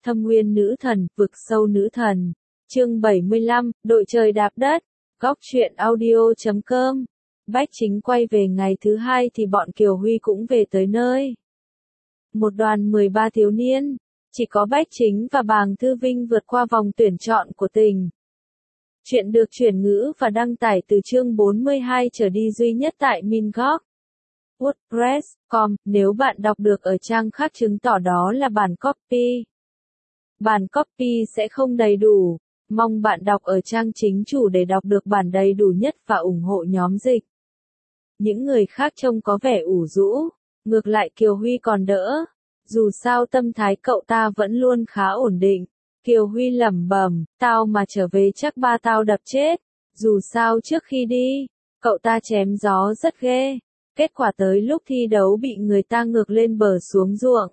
Thâm Nguyên nữ thần, vực sâu nữ thần. Chương 75, đội trời đạp đất. Góc truyện audio.com. Bách Chính quay về ngày thứ hai thì bọn Kiều Huy cũng về tới nơi. Một đoàn 13 thiếu niên, chỉ có Bách Chính và Bàng Thư Vinh vượt qua vòng tuyển chọn của tỉnh. Chuyện được chuyển ngữ và đăng tải từ chương 42 trở đi duy nhất tại Mingoc. WordPress.com. Nếu bạn đọc được ở trang khác chứng tỏ đó là bản copy. Bản copy sẽ không đầy đủ. Mong bạn đọc ở trang chính chủ để đọc được bản đầy đủ nhất và ủng hộ nhóm dịch. Những người khác trông có vẻ ủ rũ. Ngược lại Kiều Huy còn đỡ. Dù sao tâm thái cậu ta vẫn luôn khá ổn định. Kiều Huy lẩm bẩm, tao mà trở về chắc ba tao đập chết. Dù sao trước khi đi, cậu ta chém gió rất ghê. Kết quả tới lúc thi đấu bị người ta ngược lên bờ xuống ruộng.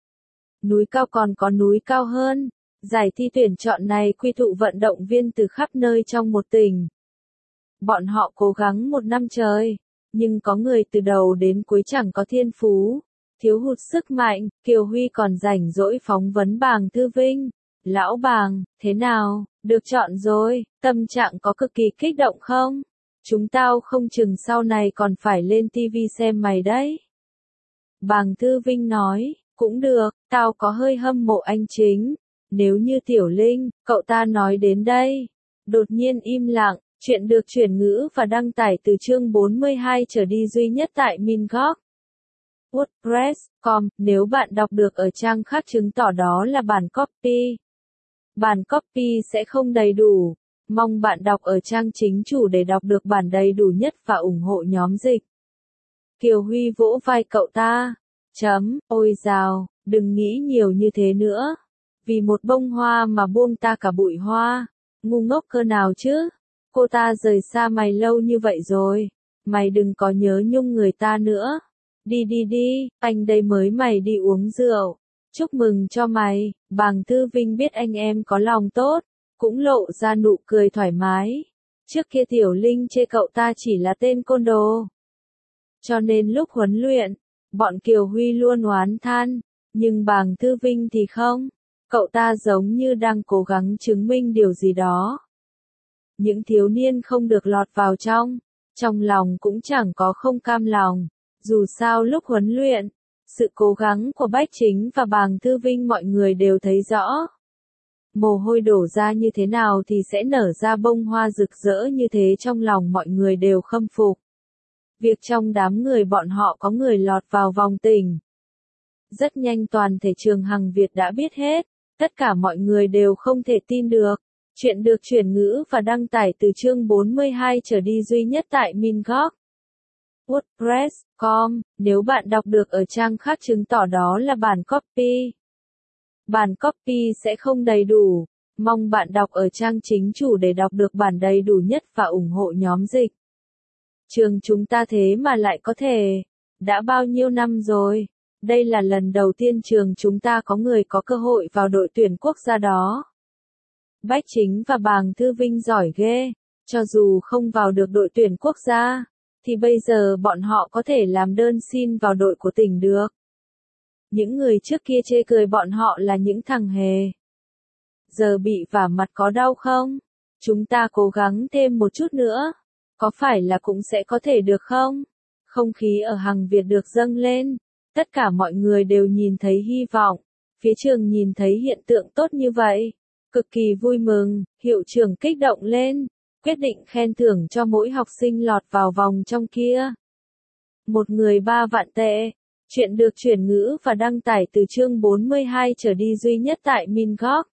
Núi cao còn có núi cao hơn. Giải thi tuyển chọn này quy tụ vận động viên từ khắp nơi trong một tỉnh. Bọn họ cố gắng một năm trời, nhưng có người từ đầu đến cuối chẳng có thiên phú, thiếu hụt sức mạnh. Kiều Huy còn rảnh rỗi phóng vấn Bàng Thư Vinh. Lão Bàng, thế nào, được chọn rồi, tâm trạng có cực kỳ kích động không? Chúng tao không chừng sau này còn phải lên TV xem mày đấy. Bàng Thư Vinh nói, cũng được, tao có hơi hâm mộ anh Chính. Nếu như Tiểu Linh, cậu ta nói đến đây. Đột nhiên im lặng, chuyện được chuyển ngữ và đăng tải từ chương 42 trở đi duy nhất tại Mingoc. WordPress.com. Nếu bạn đọc được ở trang khác chứng tỏ đó là bản copy. Bản copy sẽ không đầy đủ. Mong bạn đọc ở trang chính chủ để đọc được bản đầy đủ nhất và ủng hộ nhóm dịch. Kiều Huy vỗ vai cậu ta. Ôi dào, đừng nghĩ nhiều như thế nữa. Vì một bông hoa mà buông ta cả bụi hoa. Ngu ngốc cơ nào chứ. Cô ta rời xa mày lâu như vậy rồi. Mày đừng có nhớ nhung người ta nữa. Đi, anh đây mới mày đi uống rượu. Chúc mừng cho mày. Bàng Thư Vinh biết anh em có lòng tốt, cũng lộ ra nụ cười thoải mái. Trước kia Tiểu Linh chê cậu ta chỉ là tên côn đồ. Cho nên lúc huấn luyện, bọn Kiều Huy luôn oán than, nhưng Bàng Thư Vinh thì không. Cậu ta giống như đang cố gắng chứng minh điều gì đó. Những thiếu niên không được lọt vào trong lòng cũng chẳng có không cam lòng. Dù sao lúc huấn luyện, sự cố gắng của Bách Chính và Bàng Thư Vinh mọi người đều thấy rõ. Mồ hôi đổ ra như thế nào thì sẽ nở ra bông hoa rực rỡ như thế, trong lòng mọi người đều khâm phục. Việc trong đám người bọn họ có người lọt vào vòng tỉnh. Rất nhanh toàn thể trường Hằng Việt đã biết hết. Tất cả mọi người đều không thể tin được. Chuyện được chuyển ngữ và đăng tải từ chương 42 trở đi duy nhất tại Mingoc. WordPress.com. Nếu bạn đọc được ở trang khác chứng tỏ đó là bản copy. Bản copy sẽ không đầy đủ. Mong bạn đọc ở trang chính chủ để đọc được bản đầy đủ nhất và ủng hộ nhóm dịch. Trường chúng ta thế mà lại có thể. Đã bao nhiêu năm rồi. Đây là lần đầu tiên trường chúng ta có người có cơ hội vào đội tuyển quốc gia đó. Bách Chính và Bàng Thư Vinh giỏi ghê. Cho dù không vào được đội tuyển quốc gia, thì bây giờ bọn họ có thể làm đơn xin vào đội của tỉnh được. Những người trước kia chê cười bọn họ là những thằng hề. Giờ bị vả mặt có đau không? Chúng ta cố gắng thêm một chút nữa. Có phải là cũng sẽ có thể được không? Không khí ở Hằng Việt được dâng lên. Tất cả mọi người đều nhìn thấy hy vọng. Phía trường nhìn thấy hiện tượng tốt như vậy. Cực kỳ vui mừng, hiệu trưởng kích động lên. Quyết định khen thưởng cho mỗi học sinh lọt vào vòng trong kia. Một người 3 vạn tệ. Chuyện được chuyển ngữ và đăng tải từ chương 42 trở đi duy nhất tại Mingoc.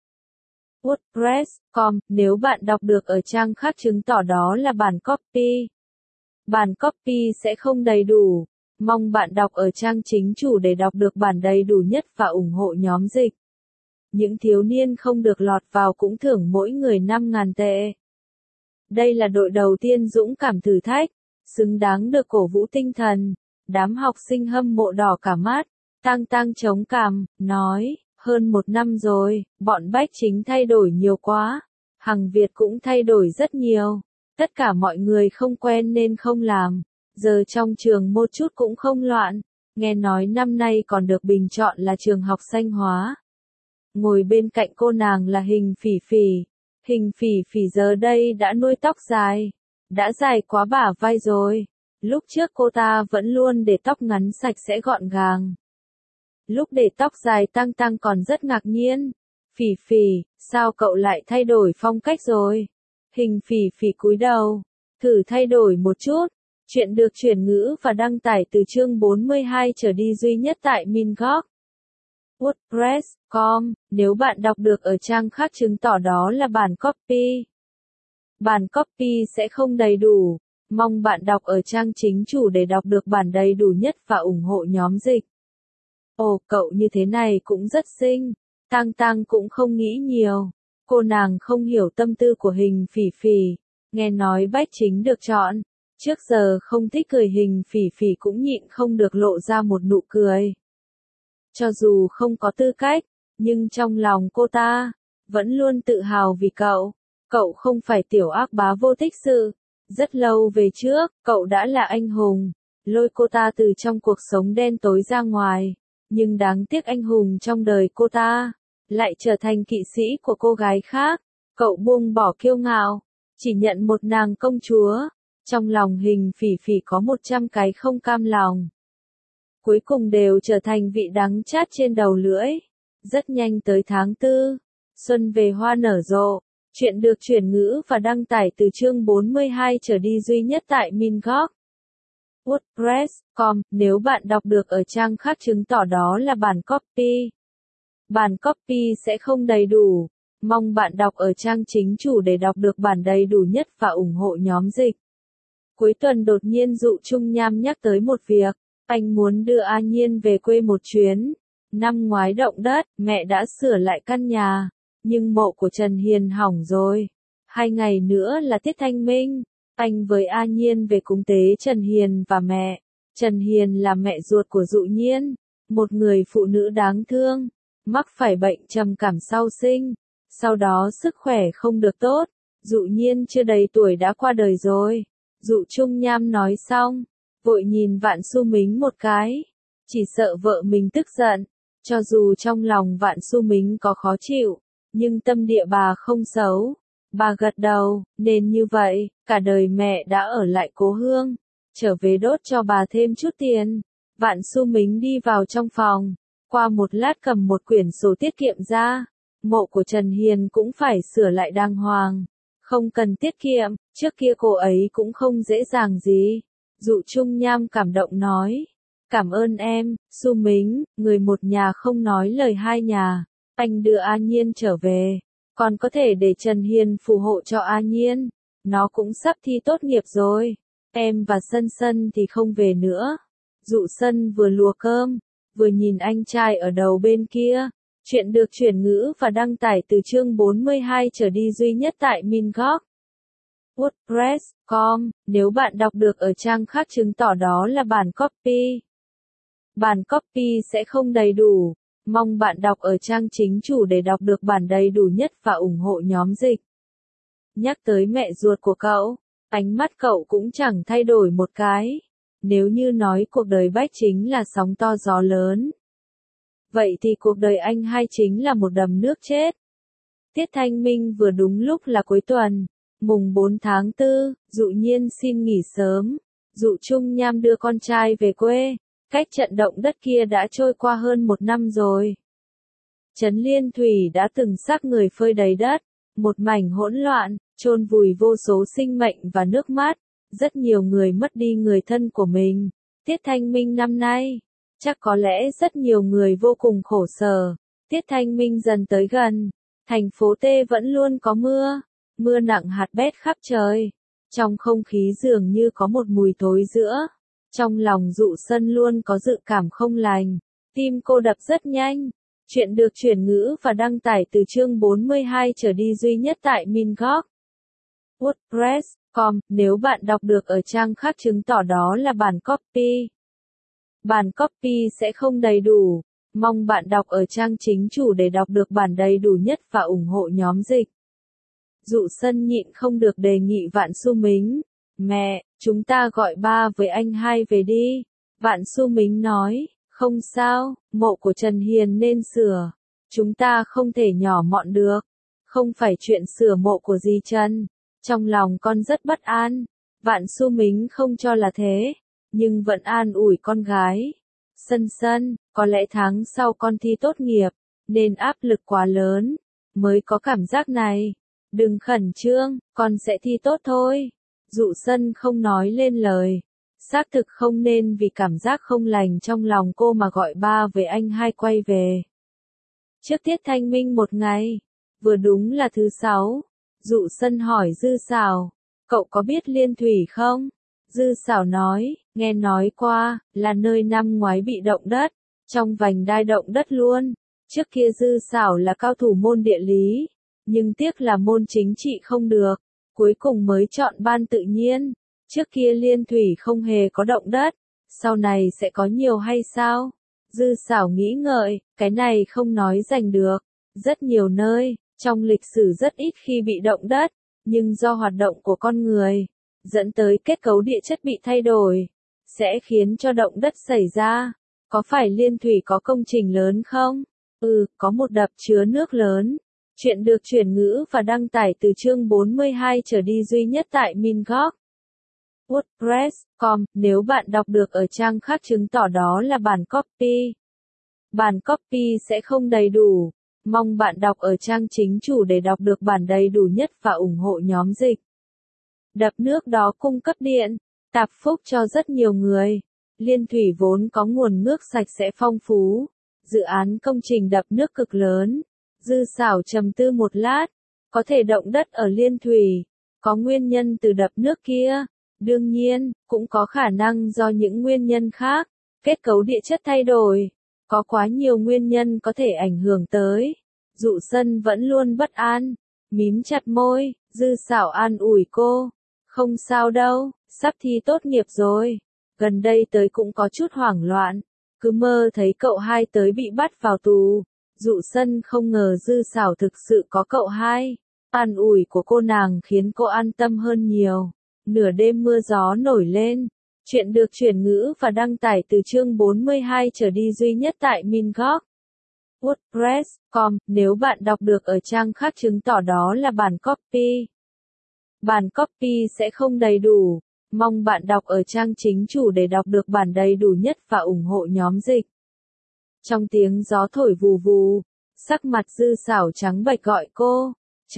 WordPress.com. Nếu bạn đọc được ở trang khác chứng tỏ đó là bản copy. Bản copy sẽ không đầy đủ. Mong bạn đọc ở trang chính chủ để đọc được bản đầy đủ nhất và ủng hộ nhóm dịch. Những thiếu niên không được lọt vào cũng thưởng mỗi người 5.000 tệ. Đây là đội đầu tiên dũng cảm thử thách, xứng đáng được cổ vũ tinh thần. Đám học sinh hâm mộ đỏ cả mắt. Tang chống cằm, nói, hơn 1 năm rồi, bọn Bách Chính thay đổi nhiều quá. Hằng Việt cũng thay đổi rất nhiều. Tất cả mọi người không quen nên không làm. Giờ trong trường một chút cũng không loạn. Nghe nói năm nay còn được bình chọn là trường học xanh hóa. Ngồi bên cạnh cô nàng là Hình Phỉ Phỉ. Hình Phỉ Phỉ giờ đây đã nuôi tóc dài, đã dài quá bả vai rồi. Lúc trước cô ta vẫn luôn để tóc ngắn sạch sẽ gọn gàng. Lúc để tóc dài Tăng Tăng còn rất ngạc nhiên. Phỉ Phỉ, sao cậu lại thay đổi phong cách rồi? Hình Phỉ Phỉ cúi đầu, thử thay đổi một chút. Chuyện được chuyển ngữ và đăng tải từ chương 42 trở đi duy nhất tại Minggok. WordPress.com, nếu bạn đọc được ở trang khác chứng tỏ đó là bản copy. Bản copy sẽ không đầy đủ. Mong bạn đọc ở trang chính chủ để đọc được bản đầy đủ nhất và ủng hộ nhóm dịch. Ồ, cậu như thế này cũng rất xinh. Tăng Tăng cũng không nghĩ nhiều. Cô nàng không hiểu tâm tư của Hình Phỉ Phỉ. Nghe nói Bách Chính được chọn. Trước giờ không thích cười Hình Phỉ Phỉ cũng nhịn không được lộ ra một nụ cười. Cho dù không có tư cách, nhưng trong lòng cô ta vẫn luôn tự hào vì cậu. Cậu không phải tiểu ác bá vô tích sự. Rất lâu về trước, cậu đã là anh hùng, lôi cô ta từ trong cuộc sống đen tối ra ngoài. Nhưng đáng tiếc anh hùng trong đời cô ta lại trở thành kỵ sĩ của cô gái khác. Cậu buông bỏ kiêu ngạo, chỉ nhận một nàng công chúa. Trong lòng Hình Phỉ Phỉ có 100 cái không cam lòng. Cuối cùng đều trở thành vị đắng chát trên đầu lưỡi. Rất nhanh tới tháng 4, xuân về hoa nở rộ. Chuyện được chuyển ngữ và đăng tải từ chương 42 trở đi duy nhất tại Minggok. WordPress.com, nếu bạn đọc được ở trang khác chứng tỏ đó là bản copy. Bản copy sẽ không đầy đủ. Mong bạn đọc ở trang chính chủ để đọc được bản đầy đủ nhất và ủng hộ nhóm dịch. Cuối tuần đột nhiên Dụ Trung Nham nhắc tới một việc. Anh muốn đưa A Nhiên về quê một chuyến. Năm ngoái động đất, mẹ đã sửa lại căn nhà. Nhưng mộ của Trần Hiền hỏng rồi. 2 ngày nữa là Tiết Thanh Minh. Anh với A Nhiên về cúng tế Trần Hiền và mẹ. Trần Hiền là mẹ ruột của Dụ Nhiên. Một người phụ nữ đáng thương. Mắc phải bệnh trầm cảm sau sinh. Sau đó sức khỏe không được tốt. Dụ Nhiên chưa đầy tuổi đã qua đời rồi. Dụ Trung Nham nói xong. Vội nhìn Vạn Xu Mính một cái. Chỉ sợ vợ mình tức giận. Cho dù trong lòng Vạn Xu Mính có khó chịu. Nhưng tâm địa bà không xấu. Bà gật đầu, nên như vậy, cả đời mẹ đã ở lại cố hương. Trở về đốt cho bà thêm chút tiền. Vạn Xu Mính đi vào trong phòng. Qua một lát cầm một quyển sổ tiết kiệm ra. Mộ của Trần Hiền cũng phải sửa lại đàng hoàng. Không cần tiết kiệm, trước kia cô ấy cũng không dễ dàng gì. Dụ Trung Nham cảm động nói. Cảm ơn em, Xu Mính, người một nhà không nói lời hai nhà. Anh đưa A Nhiên trở về. Còn có thể để Trần Hiền phù hộ cho A Nhiên. Nó cũng sắp thi tốt nghiệp rồi. Em và Sân Sân thì không về nữa. Dụ Sân vừa lùa cơm, vừa nhìn anh trai ở đầu bên kia. Chuyện được chuyển ngữ và đăng tải từ chương 42 trở đi duy nhất tại Minggok. WordPress.com, nếu bạn đọc được ở trang khác chứng tỏ đó là bản copy. Bản copy sẽ không đầy đủ. Mong bạn đọc ở trang chính chủ để đọc được bản đầy đủ nhất và ủng hộ nhóm dịch. Nhắc tới mẹ ruột của cậu, ánh mắt cậu cũng chẳng thay đổi một cái. Nếu như nói cuộc đời Bách Chính là sóng to gió lớn. Vậy thì cuộc đời anh hai chính là một đầm nước chết. Tiết Thanh Minh vừa đúng lúc là cuối tuần. Mùng 4 tháng 4, Dụ Nhiên xin nghỉ sớm. Dụ Trung Nham đưa con trai về quê. Cách trận động đất kia đã trôi qua hơn 1 năm rồi. Trấn Liên Thủy đã từng xác người phơi đầy đất. Một mảnh hỗn loạn, chôn vùi vô số sinh mệnh và nước mắt. Rất nhiều người mất đi người thân của mình. Tiết Thanh Minh năm nay, chắc có lẽ rất nhiều người vô cùng khổ sở. Tiết Thanh Minh dần tới gần. Thành phố T vẫn luôn có mưa. Mưa nặng hạt bét khắp trời. Trong không khí dường như có một mùi thối rữa. Trong lòng Dụ Sân luôn có dự cảm không lành. Tim cô đập rất nhanh. Chuyện được chuyển ngữ và đăng tải từ chương 42 trở đi duy nhất tại Minggok. WordPress.com, nếu bạn đọc được ở trang khác chứng tỏ đó là bản copy. Bản copy sẽ không đầy đủ. Mong bạn đọc ở trang chính chủ để đọc được bản đầy đủ nhất và ủng hộ nhóm dịch. Dụ Sân nhịn không được đề nghị Vạn Xu Mính. Mẹ, chúng ta gọi ba với anh hai về đi. Vạn Xu Mính nói, không sao, mộ của Trần Hiền nên sửa. Chúng ta không thể nhỏ mọn được. Không phải chuyện sửa mộ của dì Trần. Trong lòng con rất bất an. Vạn Xu Mính không cho là thế, nhưng vẫn an ủi con gái. Sân Sân, có lẽ tháng sau con thi tốt nghiệp, nên áp lực quá lớn, mới có cảm giác này. Đừng khẩn trương, con sẽ thi tốt thôi. Dụ Sân không nói lên lời. Xác thực không nên vì cảm giác không lành trong lòng cô mà gọi ba với anh hai quay về. Trước tiết thanh minh một ngày, vừa đúng là thứ 6, Dụ Sân hỏi Dư Xảo, cậu có biết Liên Thủy không? Dư Xảo nói, nghe nói qua, là nơi năm ngoái bị động đất, trong vành đai động đất luôn. Trước kia Dư Xảo là cao thủ môn địa lý, nhưng tiếc là môn chính trị không được, cuối cùng mới chọn ban tự nhiên. Trước kia Liên Thủy không hề có động đất, sau này sẽ có nhiều hay sao? Dư Xảo nghĩ ngợi, cái này không nói rành được. Rất nhiều nơi, trong lịch sử rất ít khi bị động đất, nhưng do hoạt động của con người, dẫn tới kết cấu địa chất bị thay đổi, sẽ khiến cho động đất xảy ra. Có phải Liên Thủy có công trình lớn không? Có một đập chứa nước lớn. Chuyện được chuyển ngữ và đăng tải từ chương 42 trở đi duy nhất tại Mingoc. WordPress.com, nếu bạn đọc được ở trang khác chứng tỏ đó là bản copy. Bản copy sẽ không đầy đủ. Mong bạn đọc ở trang chính chủ để đọc được bản đầy đủ nhất và ủng hộ nhóm dịch. Đập nước đó cung cấp điện, tạp phúc cho rất nhiều người. Liên Thủy vốn có nguồn nước sạch sẽ phong phú. Dự án công trình đập nước cực lớn. Dư Xảo trầm tư một lát. Có thể động đất ở Liên Thủy. Có nguyên nhân từ đập nước kia. Đương nhiên, cũng có khả năng do những nguyên nhân khác. Kết cấu địa chất thay đổi. Có quá nhiều nguyên nhân có thể ảnh hưởng tới. Dụ Sân vẫn luôn bất an. Mím chặt môi, Dư Xảo an ủi cô. Không sao đâu, sắp thi tốt nghiệp rồi. Gần đây tới cũng có chút hoảng loạn. Cứ mơ thấy cậu hai tới bị bắt vào tù. Dụ Sân không ngờ Dư Xảo thực sự có cậu hai. An ủi của cô nàng khiến cô an tâm hơn nhiều. Nửa đêm mưa gió nổi lên. Chuyện được chuyển ngữ và đăng tải từ chương 42 trở đi duy nhất tại Mingoc. WordPress.com, nếu bạn đọc được ở trang khác chứng tỏ đó là bản copy. Bản copy sẽ không đầy đủ. Mong bạn đọc ở trang chính chủ để đọc được bản đầy đủ nhất và ủng hộ nhóm dịch. Trong tiếng gió thổi vù vù, sắc mặt Dư Xảo trắng bệch gọi cô.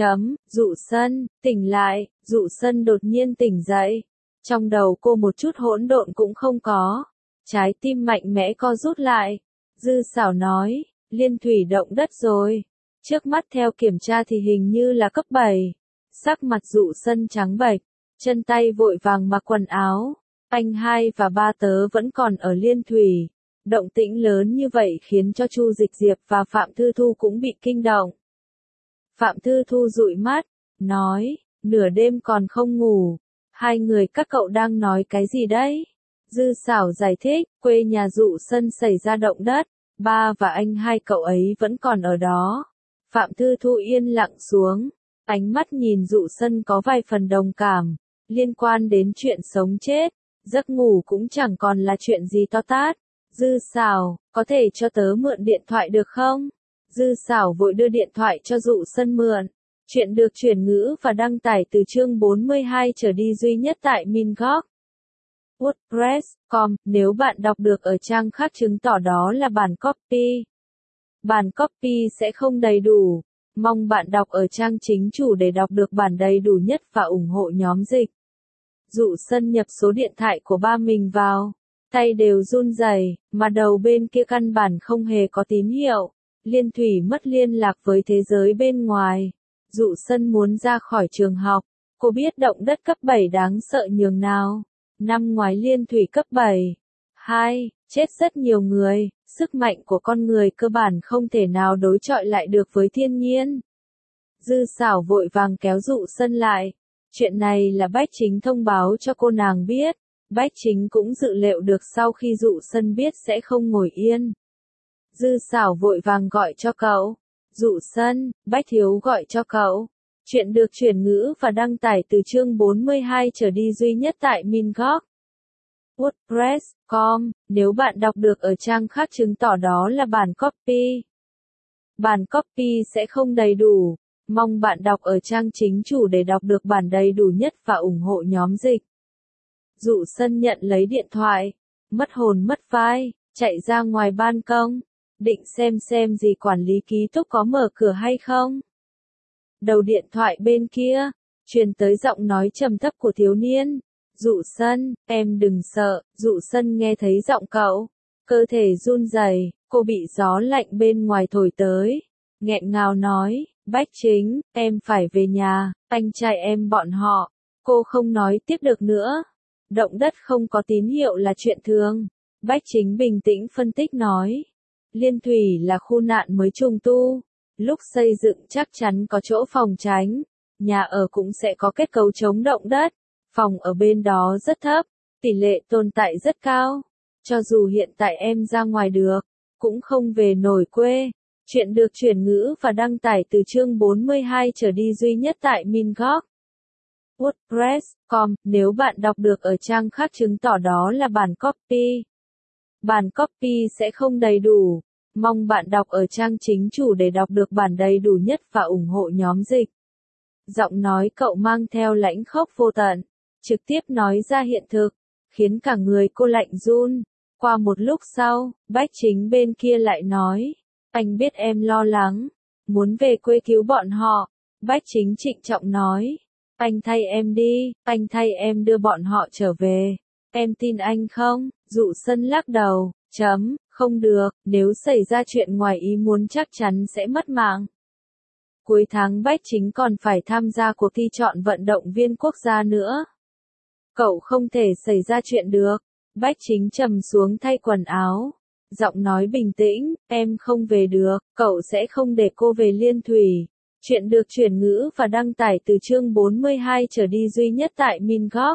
Dụ Sân, tỉnh lại. Dụ Sân đột nhiên tỉnh dậy. Trong đầu cô một chút hỗn độn cũng không có. Trái tim mạnh mẽ co rút lại. Dư Xảo nói, Liên Thủy động đất rồi. Trước mắt theo kiểm tra thì hình như là cấp 7. Sắc mặt Dụ Sân trắng bệch, chân tay vội vàng mặc quần áo. Anh hai và ba tớ vẫn còn ở Liên Thủy. Động tĩnh lớn như vậy khiến cho Chu Dịch Diệp và Phạm Thư Thu cũng bị kinh động. Phạm Thư Thu dụi mắt, nói, nửa đêm còn không ngủ. Hai người các cậu đang nói cái gì đấy? Dư Xảo giải thích, quê nhà Dụ Sân xảy ra động đất, ba và anh hai cậu ấy vẫn còn ở đó. Phạm Thư Thu yên lặng xuống, ánh mắt nhìn Dụ Sân có vài phần đồng cảm, liên quan đến chuyện sống chết, giấc ngủ cũng chẳng còn là chuyện gì to tát. Dư Xảo, có thể cho tớ mượn điện thoại được không? Dư Xảo vội đưa điện thoại cho Dụ Sân mượn. Chuyện được chuyển ngữ và đăng tải từ chương 42 trở đi duy nhất tại Mingoc. WordPress.com, nếu bạn đọc được ở trang khác chứng tỏ đó là bản copy. Bản copy sẽ không đầy đủ. Mong bạn đọc ở trang chính chủ để đọc được bản đầy đủ nhất và ủng hộ nhóm dịch. Dụ Sân nhập số điện thoại của ba mình vào. Tay đều run rẩy, mà đầu bên kia căn bản không hề có tín hiệu. Liên Thủy mất liên lạc với thế giới bên ngoài. Dụ Sân muốn ra khỏi trường học. Cô biết động đất cấp 7 đáng sợ nhường nào. Năm ngoái Liên Thủy cấp 7. Chết rất nhiều người. Sức mạnh của con người cơ bản không thể nào đối chọi lại được với thiên nhiên. Dư Xảo vội vàng kéo Dụ Sân lại. Chuyện này là Bách Chính thông báo cho cô nàng biết. Bách Chính cũng dự liệu được sau khi Dụ Sân biết sẽ không ngồi yên. Dư Xảo vội vàng gọi cho cậu. Dụ Sân, Bách Thiếu gọi cho cậu. Chuyện được chuyển ngữ và đăng tải từ chương 42 trở đi duy nhất tại Mingoc. WordPress.com, nếu bạn đọc được ở trang khác chứng tỏ đó là bản copy. Bản copy sẽ không đầy đủ. Mong bạn đọc ở trang chính chủ để đọc được bản đầy đủ nhất và ủng hộ nhóm dịch. Dụ Sân nhận lấy điện thoại, mất hồn mất vai, chạy ra ngoài ban công, định xem gì quản lý ký túc có mở cửa hay không. Đầu điện thoại bên kia, truyền tới giọng nói trầm thấp của thiếu niên. Dụ Sân, em đừng sợ. Dụ Sân nghe thấy giọng cậu, cơ thể run rẩy, cô bị gió lạnh bên ngoài thổi tới, nghẹn ngào nói, Bách Chính, em phải về nhà, anh trai em bọn họ. Cô không nói tiếp được nữa. Động đất không có tín hiệu là chuyện thường. Bách Chính bình tĩnh phân tích nói. Liên Thủy là khu nạn mới trùng tu. Lúc xây dựng chắc chắn có chỗ phòng tránh. Nhà ở cũng sẽ có kết cấu chống động đất. Phòng ở bên đó rất thấp. Tỷ lệ tồn tại rất cao. Cho dù hiện tại em ra ngoài được, cũng không về nổi quê. Chuyện được chuyển ngữ và đăng tải từ chương 42 trở đi duy nhất tại Mingok. WordPress.com. Nếu bạn đọc được ở trang khác chứng tỏ đó là bản copy. Bản copy sẽ không đầy đủ. Mong bạn đọc ở trang chính chủ để đọc được bản đầy đủ nhất và ủng hộ nhóm dịch. Giọng nói cậu mang theo lãnh khốc vô tận, trực tiếp nói ra hiện thực, khiến cả người cô lạnh run. Qua một lúc sau, Bách Chính bên kia lại nói, anh biết em lo lắng, muốn về quê cứu bọn họ. Bách Chính trịnh trọng nói, anh thay em đi, anh thay em đưa bọn họ trở về. Em tin anh không? Dụ Sân lắc đầu, không được, nếu xảy ra chuyện ngoài ý muốn chắc chắn sẽ mất mạng. Cuối tháng Bách Chính còn phải tham gia cuộc thi chọn vận động viên quốc gia nữa. Cậu không thể xảy ra chuyện được. Bách Chính trầm xuống thay quần áo. Giọng nói bình tĩnh, em không về được, cậu sẽ không để cô về Liên Thủy. Chuyện được chuyển ngữ và đăng tải từ chương 42 trở đi duy nhất tại Mingok.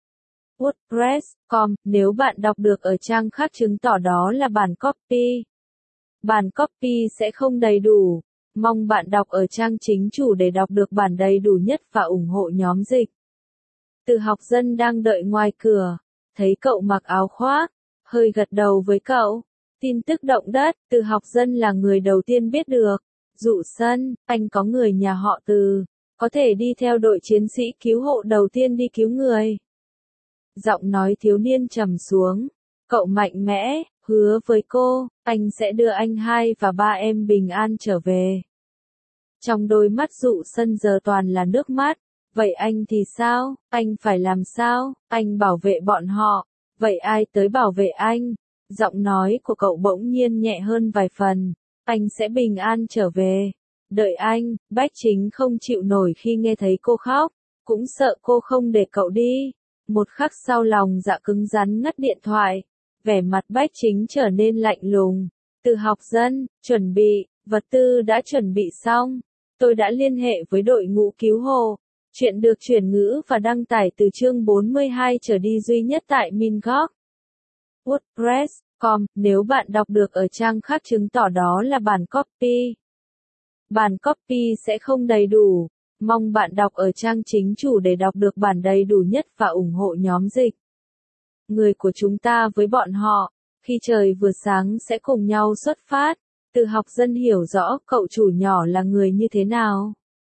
WordPress.com. Nếu bạn đọc được ở trang khác chứng tỏ đó là bản copy. Bản copy sẽ không đầy đủ. Mong bạn đọc ở trang chính chủ để đọc được bản đầy đủ nhất và ủng hộ nhóm dịch. Từ Học Dân đang đợi ngoài cửa, thấy cậu mặc áo khoác, hơi gật đầu với cậu. Tin tức động đất, Từ Học Dân là người đầu tiên biết được. Dụ Sân, anh có người nhà họ Từ, có thể đi theo đội chiến sĩ cứu hộ đầu tiên đi cứu người. Giọng nói thiếu niên trầm xuống, cậu mạnh mẽ, hứa với cô, anh sẽ đưa anh hai và ba em bình an trở về. Trong đôi mắt Dụ Sân giờ toàn là nước mắt. Vậy anh thì sao? Anh phải làm sao? Anh bảo vệ bọn họ. Vậy ai tới bảo vệ anh? Giọng nói của cậu bỗng nhiên nhẹ hơn vài phần. Anh sẽ bình an trở về. Đợi anh. Bách Chính không chịu nổi khi nghe thấy cô khóc. Cũng sợ cô không để cậu đi. Một khắc sau lòng dạ cứng rắn ngắt điện thoại. Vẻ mặt Bách Chính trở nên lạnh lùng. Từ Học Dân, chuẩn bị. Vật tư đã chuẩn bị xong. Tôi đã liên hệ với đội ngũ cứu hộ. Chuyện được chuyển ngữ và đăng tải từ chương 42 trở đi duy nhất tại Mingok. WordPress.com. Nếu bạn đọc được ở trang khác chứng tỏ đó là bản copy. Bản copy sẽ không đầy đủ. Mong bạn đọc ở trang chính chủ để đọc được bản đầy đủ nhất và ủng hộ nhóm dịch. Người của chúng ta với bọn họ, khi trời vừa sáng sẽ cùng nhau xuất phát. Từ Học Dân hiểu rõ cậu chủ nhỏ là người như thế nào.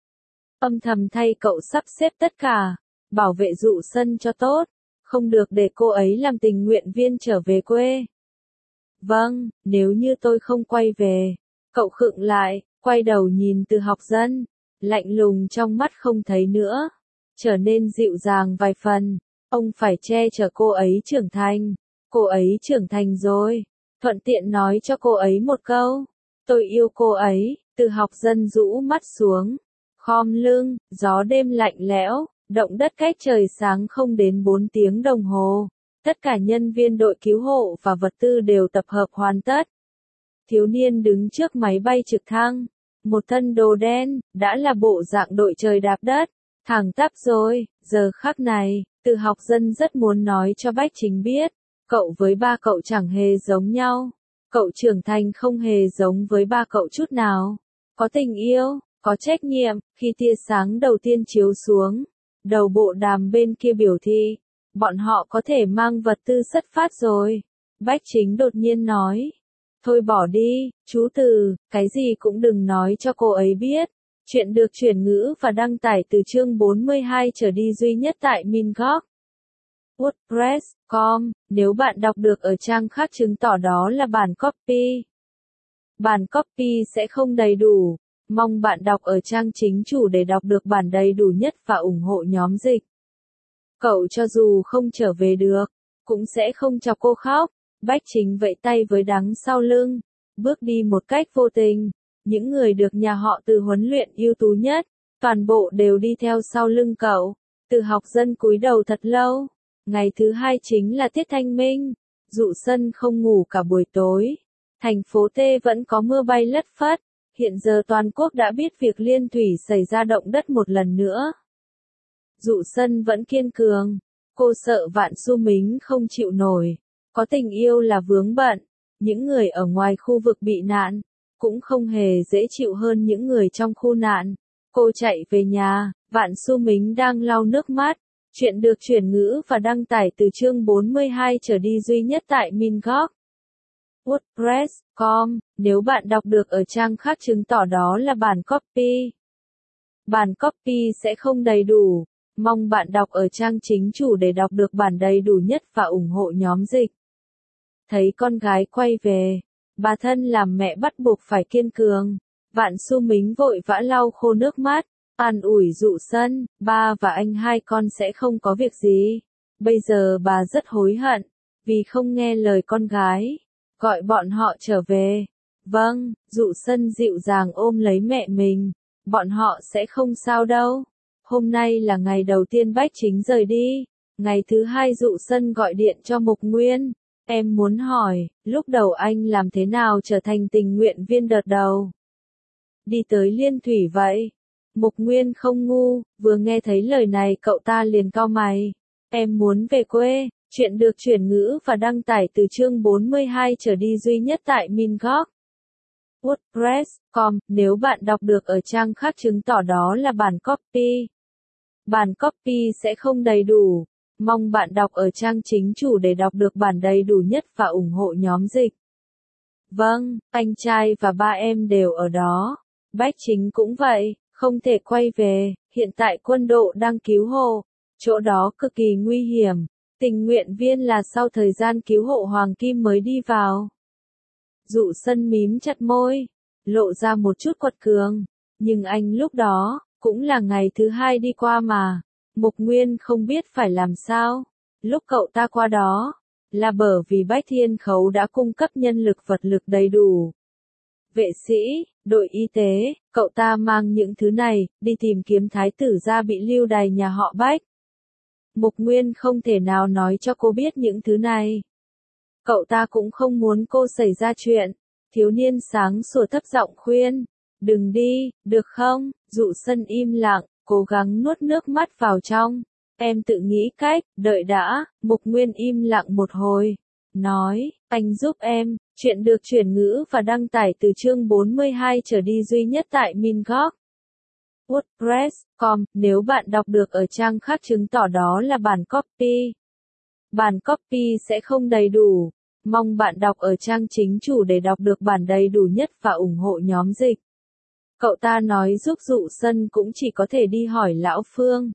Âm thầm thay cậu sắp xếp tất cả, bảo vệ Dụ Sân cho tốt, không được để cô ấy làm tình nguyện viên trở về quê. Vâng, nếu như tôi không quay về. Cậu khựng lại, quay đầu nhìn Từ Học Dân, lạnh lùng trong mắt không thấy nữa, trở nên dịu dàng vài phần. Ông phải che chở cô ấy trưởng thành. Cô ấy trưởng thành rồi. Thuận tiện nói cho cô ấy một câu. Tôi yêu cô ấy. Từ Học Dân rũ mắt xuống, khom lưng, gió đêm lạnh lẽo, động đất cách trời sáng không đến 4 tiếng đồng hồ. Tất cả nhân viên đội cứu hộ và vật tư đều tập hợp hoàn tất. Thiếu niên đứng trước máy bay trực thăng, một thân đồ đen, đã là bộ dạng đội trời đạp đất, thẳng tắp rồi. Giờ khắc này, Từ Học Dân rất muốn nói cho Bách Chính biết, cậu với ba cậu chẳng hề giống nhau. Cậu trưởng thành không hề giống với ba cậu chút nào. Có tình yêu, có trách nhiệm. Khi tia sáng đầu tiên chiếu xuống, đầu bộ đàm bên kia biểu thị, bọn họ có thể mang vật tư xuất phát rồi. Bách Chính đột nhiên nói, Thôi bỏ đi, chú Từ, cái gì cũng đừng nói cho cô ấy biết. Chuyện được chuyển ngữ và đăng tải từ chương 42 trở đi duy nhất tại Mingoc. WordPress.com, nếu bạn đọc được ở trang khác chứng tỏ đó là bản copy. Bản copy sẽ không đầy đủ. Mong bạn đọc ở trang chính chủ để đọc được bản đầy đủ nhất và ủng hộ nhóm dịch. Cậu cho dù không trở về được, cũng sẽ không cho cô khóc. Bách Chính vẫy tay với đằng sau lưng, bước đi một cách vô tình. Những người được nhà họ Từ huấn luyện ưu tú nhất, toàn bộ đều đi theo sau lưng cậu. Từ học dân cúi đầu thật lâu. Ngày thứ hai chính là tiết thanh minh. Dụ Sân không ngủ cả buổi tối. Thành phố T vẫn có mưa bay lất phất. Hiện giờ toàn quốc đã biết việc Liên Thủy xảy ra động đất một lần nữa. Dụ Sân vẫn kiên cường. Cô sợ Vạn Xu Mính không chịu nổi. Có tình yêu là vướng bận. Những người ở ngoài khu vực bị nạn cũng không hề dễ chịu hơn những người trong khu nạn. Cô chạy về nhà, Vạn Xu Mính đang lau nước mắt. Chuyện được chuyển ngữ và đăng tải từ chương 42 trở đi duy nhất tại Mingoc. WordPress.com, nếu bạn đọc được ở trang khác chứng tỏ đó là bản copy. Bản copy sẽ không đầy đủ. Mong bạn đọc ở trang chính chủ để đọc được bản đầy đủ nhất và ủng hộ nhóm dịch. Thấy con gái quay về, bà thân làm mẹ bắt buộc phải kiên cường. Vạn Xu Mính vội vã lau khô nước mắt, an ủi Dụ Sân, ba và anh hai con sẽ không có việc gì. Bây giờ bà rất hối hận, vì không nghe lời con gái, gọi bọn họ trở về. Vâng, Dụ Sân dịu dàng ôm lấy mẹ mình, bọn họ sẽ không sao đâu. Hôm nay là ngày đầu tiên Bách Chính rời đi. Ngày thứ hai Dụ Sân gọi điện cho Mục Nguyên. Em muốn hỏi, lúc đầu anh làm thế nào trở thành tình nguyện viên đợt đầu? Đi tới Liên Thủy vậy? Mục Nguyên không ngu, vừa nghe thấy lời này cậu ta liền cau mày. Em muốn về quê, chuyện được chuyển ngữ và đăng tải từ chương 42 trở đi duy nhất tại Mingoc. WordPress.com, nếu bạn đọc được ở trang khác chứng tỏ đó là bản copy. Bản copy sẽ không đầy đủ. Mong bạn đọc ở trang chính chủ để đọc được bản đầy đủ nhất và ủng hộ nhóm dịch. Vâng, anh trai và ba em đều ở đó. Bách Chính cũng vậy, không thể quay về, hiện tại quân đội đang cứu hộ. Chỗ đó cực kỳ nguy hiểm. Tình nguyện viên là sau thời gian cứu hộ Hoàng Kim mới đi vào. Dụ Sân mím chặt môi, lộ ra một chút quật cường. Nhưng anh lúc đó, cũng là ngày thứ hai đi qua mà. Mục Nguyên không biết phải làm sao. Lúc cậu ta qua đó, là bởi vì Bách Thiên Khấu đã cung cấp nhân lực vật lực đầy đủ. Vệ sĩ, đội y tế, cậu ta mang những thứ này, đi tìm kiếm thái tử gia bị lưu đày nhà họ Bách. Mục Nguyên không thể nào nói cho cô biết những thứ này. Cậu ta cũng không muốn cô xảy ra chuyện. Thiếu niên sáng sủa thấp giọng khuyên. Đừng đi, được không? Dụ Sân im lặng, cố gắng nuốt nước mắt vào trong. Em tự nghĩ cách, đợi đã. Mục Nguyên im lặng một hồi. Nói, anh giúp em. Chuyện được chuyển ngữ và đăng tải từ chương 42 trở đi duy nhất tại Mingoc. WordPress.com, nếu bạn đọc được ở trang khác chứng tỏ đó là bản copy. Bản copy sẽ không đầy đủ. Mong bạn đọc ở trang chính chủ để đọc được bản đầy đủ nhất và ủng hộ nhóm dịch. Cậu ta nói giúp Dụ Sân cũng chỉ có thể đi hỏi Lão Phương.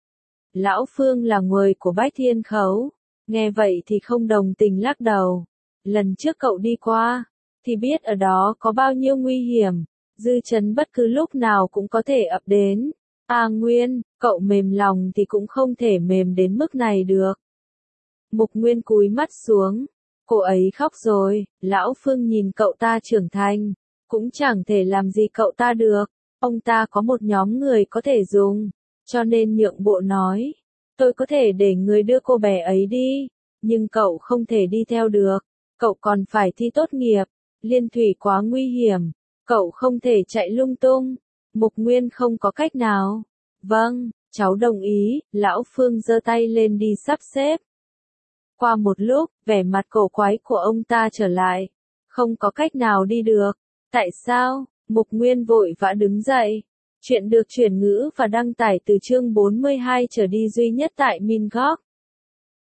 Lão Phương là người của Bách Thiên Khấu. Nghe vậy thì không đồng tình lắc đầu. Lần trước cậu đi qua, thì biết ở đó có bao nhiêu nguy hiểm. Dư chấn bất cứ lúc nào cũng có thể ập đến. Nguyên, cậu mềm lòng thì cũng không thể mềm đến mức này được. Mục Nguyên cúi mắt xuống. Cô ấy khóc rồi. Lão Phương nhìn cậu ta trưởng thành. Cũng chẳng thể làm gì cậu ta được. Ông ta có một nhóm người có thể dùng. Cho nên nhượng bộ nói. Tôi có thể để người đưa cô bé ấy đi. Nhưng cậu không thể đi theo được. Cậu còn phải thi tốt nghiệp. Liên Thủy quá nguy hiểm. Cậu không thể chạy lung tung. Mục Nguyên không có cách nào. Vâng, cháu đồng ý. Lão Phương giơ tay lên đi sắp xếp. Qua một lúc, vẻ mặt cổ quái của ông ta trở lại. Không có cách nào đi được. Tại sao? Mục Nguyên vội vã đứng dậy. Chuyện được chuyển ngữ và đăng tải từ chương 42 trở đi duy nhất tại Mingoc.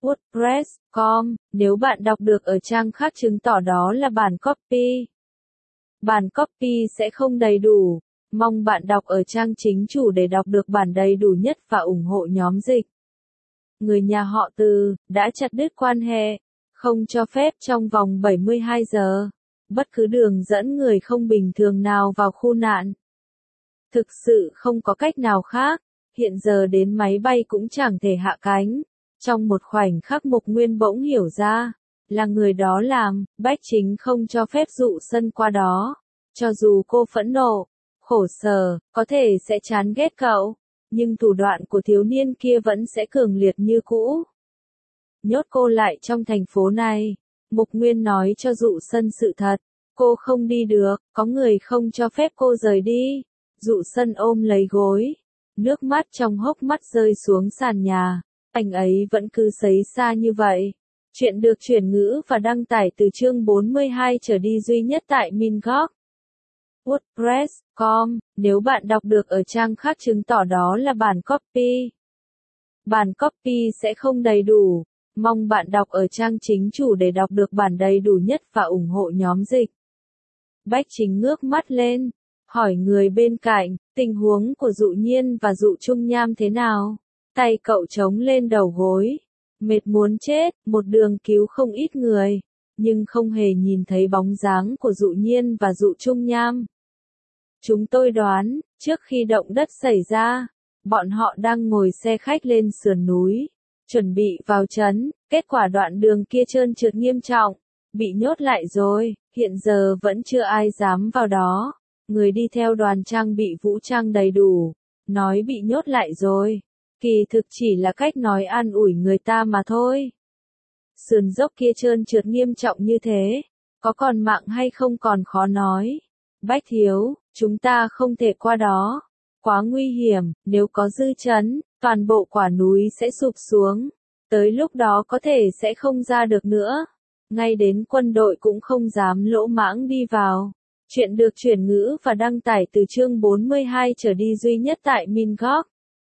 WordPress.com, nếu bạn đọc được ở trang khác chứng tỏ đó là bản copy. Bản copy sẽ không đầy đủ. Mong bạn đọc ở trang chính chủ để đọc được bản đầy đủ nhất và ủng hộ nhóm dịch. Người nhà họ Từ đã chặt đứt quan hệ, không cho phép trong vòng 72 giờ bất cứ đường dẫn người không bình thường nào vào khu nạn. Thực sự không có cách nào khác, hiện giờ đến máy bay cũng chẳng thể hạ cánh. Trong một khoảnh khắc Mục Nguyên bỗng hiểu ra, là người đó làm, Bách Chính không cho phép Dụ Sân qua đó. Cho dù cô phẫn nộ, khổ sở, có thể sẽ chán ghét cậu, nhưng thủ đoạn của thiếu niên kia vẫn sẽ cường liệt như cũ. Nhốt cô lại trong thành phố này, Mục Nguyên nói cho Dụ Sân sự thật, cô không đi được, có người không cho phép cô rời đi. Dụ Sân ôm lấy gối, nước mắt trong hốc mắt rơi xuống sàn nhà, anh ấy vẫn cứ sấy xa như vậy. Chuyện được chuyển ngữ và đăng tải từ chương 42 trở đi duy nhất tại Mingok. WordPress.com, nếu bạn đọc được ở trang khác chứng tỏ đó là bản copy. Bản copy sẽ không đầy đủ. Mong bạn đọc ở trang chính chủ để đọc được bản đầy đủ nhất và ủng hộ nhóm dịch. Bách Chính ngước mắt lên, hỏi người bên cạnh, tình huống của Dụ Nhiên và Dụ Trung Nham thế nào? Tay cậu chống lên đầu gối, mệt muốn chết, một đường cứu không ít người, nhưng không hề nhìn thấy bóng dáng của Dụ Nhiên và Dụ Trung Nham. Chúng tôi đoán, trước khi động đất xảy ra, bọn họ đang ngồi xe khách lên sườn núi, chuẩn bị vào trấn, kết quả đoạn đường kia trơn trượt nghiêm trọng, bị nhốt lại rồi, hiện giờ vẫn chưa ai dám vào đó. Người đi theo đoàn trang bị vũ trang đầy đủ, nói bị nhốt lại rồi, kỳ thực chỉ là cách nói an ủi người ta mà thôi. Sườn dốc kia trơn trượt nghiêm trọng như thế, có còn mạng hay không còn khó nói. Bách Thiếu, chúng ta không thể qua đó, quá nguy hiểm, nếu có dư chấn, toàn bộ quả núi sẽ sụp xuống, tới lúc đó có thể sẽ không ra được nữa, ngay đến quân đội cũng không dám lỗ mãng đi vào. Chuyện được chuyển ngữ và đăng tải từ chương 42 trở đi duy nhất tại Mingok.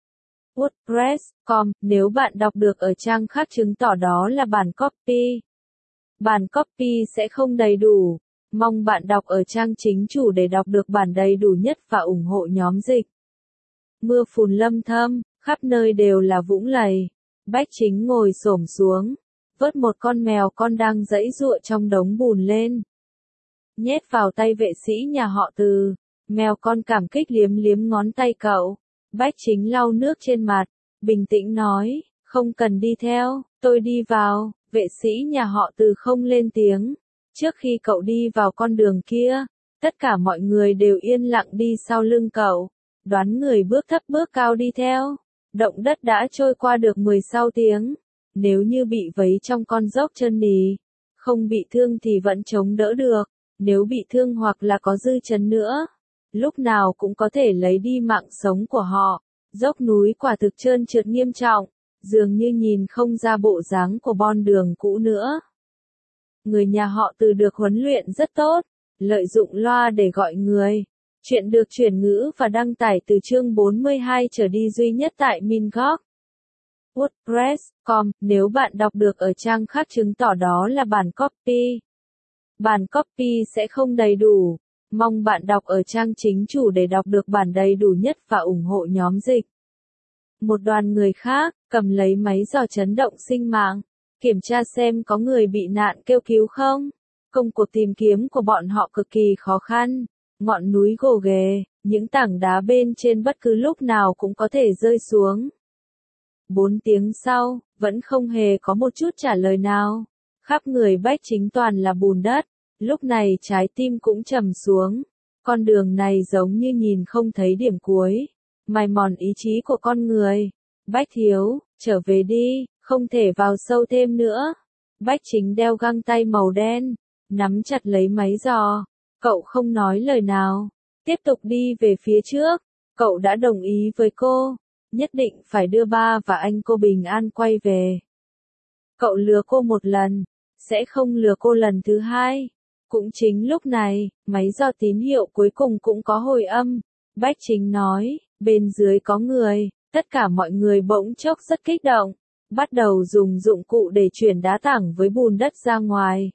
WordPress.com, nếu bạn đọc được ở trang khác chứng tỏ đó là bản copy. Bản copy sẽ không đầy đủ. Mong bạn đọc ở trang chính chủ để đọc được bản đầy đủ nhất và ủng hộ nhóm dịch. Mưa phùn lâm thâm, khắp nơi đều là vũng lầy. Bách Chính ngồi xổm xuống, vớt một con mèo con đang giãy giụa trong đống bùn lên. Nhét vào tay vệ sĩ nhà họ Từ, mèo con cảm kích liếm liếm ngón tay cậu. Bách Chính lau nước trên mặt, bình tĩnh nói, không cần đi theo, tôi đi vào. Vệ sĩ nhà họ Từ không lên tiếng. Trước khi cậu đi vào con đường kia, tất cả mọi người đều yên lặng đi sau lưng cậu, đoán người bước thấp bước cao đi theo. Động đất đã trôi qua được 16 tiếng, nếu như bị vấy trong con dốc chân nì, không bị thương thì vẫn chống đỡ được, nếu bị thương hoặc là có dư chấn nữa, lúc nào cũng có thể lấy đi mạng sống của họ. Dốc núi quả thực trơn trượt nghiêm trọng, dường như nhìn không ra bộ dáng của bon đường cũ nữa. Người nhà họ Từ được huấn luyện rất tốt, lợi dụng loa để gọi người. Chuyện được chuyển ngữ và đăng tải từ chương 42 trở đi duy nhất tại Mingok. WordPress.com, nếu bạn đọc được ở trang khác chứng tỏ đó là bản copy. Bản copy sẽ không đầy đủ. Mong bạn đọc ở trang chính chủ để đọc được bản đầy đủ nhất và ủng hộ nhóm dịch. Một đoàn người khác, cầm lấy máy dò chấn động sinh mạng, kiểm tra xem có người bị nạn kêu cứu không. Công cuộc tìm kiếm của bọn họ cực kỳ khó khăn. Ngọn núi gồ ghề, những tảng đá bên trên bất cứ lúc nào cũng có thể rơi xuống. 4 tiếng sau, vẫn không hề có một chút trả lời nào. Khắp người Bách Chính toàn là bùn đất. Lúc này trái tim cũng trầm xuống. Con đường này giống như nhìn không thấy điểm cuối. Mài mòn ý chí của con người. Bách Thiếu, trở về đi, không thể vào sâu thêm nữa. Bách Chính đeo găng tay màu đen, nắm chặt lấy máy dò. Cậu không nói lời nào, tiếp tục đi về phía trước. Cậu đã đồng ý với cô, nhất định phải đưa ba và anh cô bình an quay về. Cậu lừa cô một lần, sẽ không lừa cô lần thứ hai. Cũng chính lúc này, máy dò tín hiệu cuối cùng cũng có hồi âm. Bách Chính nói, bên dưới có người, tất cả mọi người bỗng chốc rất kích động. bắt đầu dùng dụng cụ để chuyển đá tảng với bùn đất ra ngoài.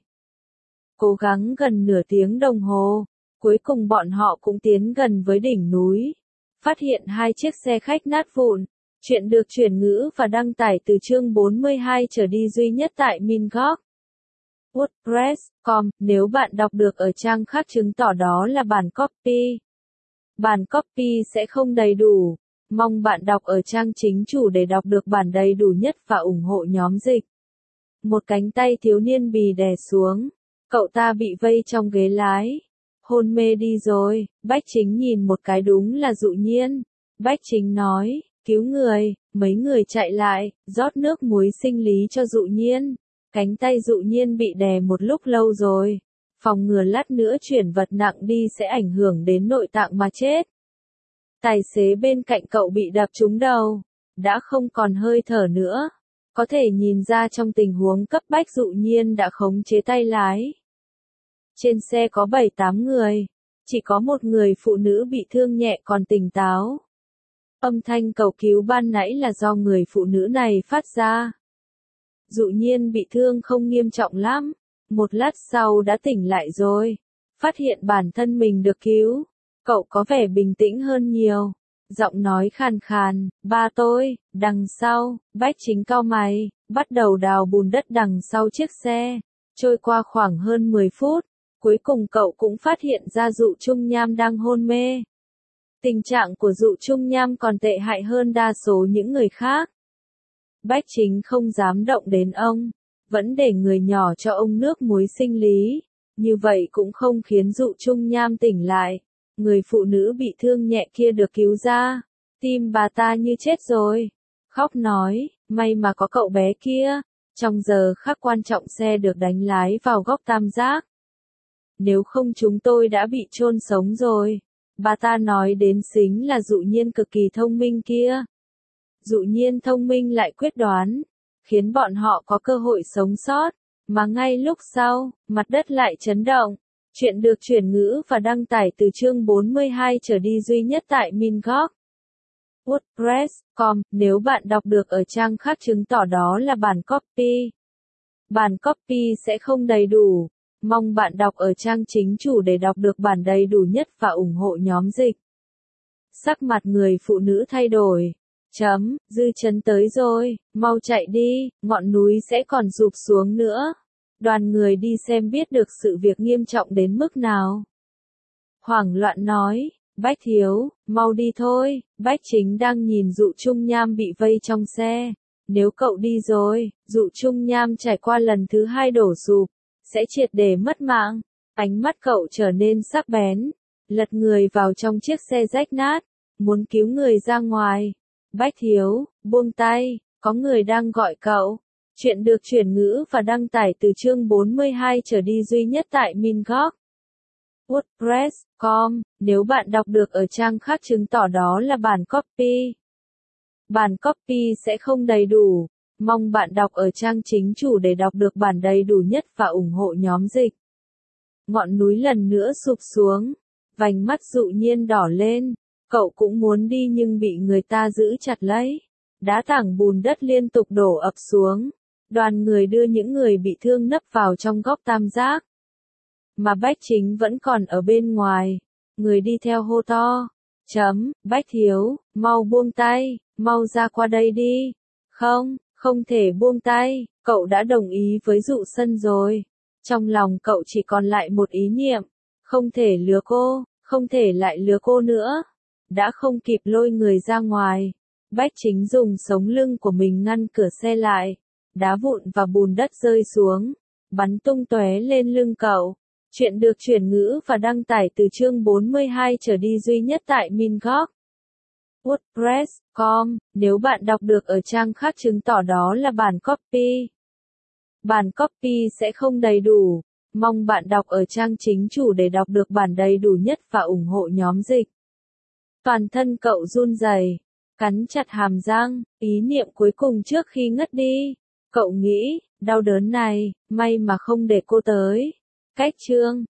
Cố gắng gần nửa tiếng đồng hồ, cuối cùng bọn họ cũng tiến gần với đỉnh núi. Phát hiện hai chiếc xe khách nát vụn. Chuyện được chuyển ngữ và đăng tải từ chương 42 trở đi duy nhất tại Mingok. WordPress.com. Nếu bạn đọc được ở trang khác chứng tỏ đó là bản copy. Bản copy sẽ không đầy đủ. Mong bạn đọc ở trang chính chủ để đọc được bản đầy đủ nhất và ủng hộ nhóm dịch. Một cánh tay thiếu niên bì đè xuống. Cậu ta bị vây trong ghế lái. Hôn mê đi rồi. Bách Chính nhìn một cái đúng là Dụ Nhiên. Bách Chính nói, cứu người. Mấy người chạy lại, rót nước muối sinh lý cho Dụ Nhiên. Cánh tay Dụ Nhiên bị đè một lúc lâu rồi. Phòng ngừa lát nữa chuyển vật nặng đi sẽ ảnh hưởng đến nội tạng mà chết. Tài xế bên cạnh cậu bị đập trúng đầu. Đã không còn hơi thở nữa. Có thể nhìn ra trong tình huống cấp bách Dụ Nhiên đã khống chế tay lái. Trên xe có 7-8 người. Chỉ có một người phụ nữ bị thương nhẹ còn tỉnh táo. Âm thanh cầu cứu ban nãy là do người phụ nữ này phát ra. Dụ Nhiên bị thương không nghiêm trọng lắm. Một lát sau đã tỉnh lại rồi. Phát hiện bản thân mình được cứu. Cậu có vẻ bình tĩnh hơn nhiều. Giọng nói khàn khàn, ba tôi, đằng sau. Bách Chính cau mày, bắt đầu đào bùn đất đằng sau chiếc xe. Trôi qua khoảng hơn 10 phút. Cuối cùng cậu cũng phát hiện ra Dụ Trung Nham đang hôn mê. Tình trạng của Dụ Trung Nham còn tệ hại hơn đa số những người khác. Bách Chính không dám động đến ông, vẫn để người nhỏ cho ông nước muối sinh lý. Như vậy cũng không khiến Dụ Trung Nham tỉnh lại. Người phụ nữ bị thương nhẹ kia được cứu ra. Tim bà ta như chết rồi. Khóc nói, may mà có cậu bé kia. Trong giờ khắc quan trọng xe được đánh lái vào góc tam giác. Nếu không chúng tôi đã bị chôn sống rồi. Bà ta nói đến chính là Dụ Nhiên cực kỳ thông minh kia. Dụ Nhiên thông minh lại quyết đoán, khiến bọn họ có cơ hội sống sót. Mà ngay lúc sau, mặt đất lại chấn động. Chuyện được chuyển ngữ và đăng tải từ chương 42 trở đi duy nhất tại Mingok. WordPress.com. Nếu bạn đọc được ở trang khác chứng tỏ đó là bản copy. Bản copy sẽ không đầy đủ. Mong bạn đọc ở trang chính chủ để đọc được bản đầy đủ nhất và ủng hộ nhóm dịch. Sắc mặt người phụ nữ thay đổi. Dư chấn tới rồi, mau chạy đi, ngọn núi sẽ còn sụp xuống nữa. Đoàn người đi xem biết được sự việc nghiêm trọng đến mức nào. Hoảng loạn nói, Bách Thiếu, mau đi thôi. Bách Chính đang nhìn Dụ Trung Nham bị vây trong xe. Nếu cậu đi rồi, Dụ Trung Nham trải qua lần thứ 2 đổ sụp, sẽ triệt để mất mạng. Ánh mắt cậu trở nên sắc bén, lật người vào trong chiếc xe rách nát, muốn cứu người ra ngoài. Bách Thiếu, buông tay, có người đang gọi cậu. Chuyện được chuyển ngữ và đăng tải từ chương 42 trở đi duy nhất tại Mingok. WordPress.com. Nếu bạn đọc được ở trang khác chứng tỏ đó là bản copy. Bản copy sẽ không đầy đủ. Mong bạn đọc ở trang chính chủ để đọc được bản đầy đủ nhất và ủng hộ nhóm dịch. Ngọn núi lần nữa sụp xuống. Vành mắt Dụ Nhiên đỏ lên. Cậu cũng muốn đi nhưng bị người ta giữ chặt lấy. Đá tảng bùn đất liên tục đổ ập xuống. Đoàn người đưa những người bị thương nấp vào trong góc tam giác. Mà Bách Chính vẫn còn ở bên ngoài. Người đi theo hô to. Bách Thiếu, mau buông tay, mau ra qua đây đi. Không thể buông tay, cậu đã đồng ý với Dụ Sân rồi. Trong lòng cậu chỉ còn lại một ý niệm. Không thể lừa cô, không thể lại lừa cô nữa. Đã không kịp lôi người ra ngoài. Bách Chính dùng sống lưng của mình ngăn cửa xe lại. Đá vụn và bùn đất rơi xuống. Bắn tung tóe lên lưng cậu. Chuyện được chuyển ngữ và đăng tải từ chương 42 trở đi duy nhất tại Mingok. WordPress.com. Nếu bạn đọc được ở trang khác chứng tỏ đó là bản copy. Bản copy sẽ không đầy đủ. Mong bạn đọc ở trang chính chủ để đọc được bản đầy đủ nhất và ủng hộ nhóm dịch. Toàn thân cậu run rẩy, cắn chặt hàm răng, ý niệm cuối cùng trước khi ngất đi. Cậu nghĩ, đau đớn này, may mà không để cô tới. Cách chương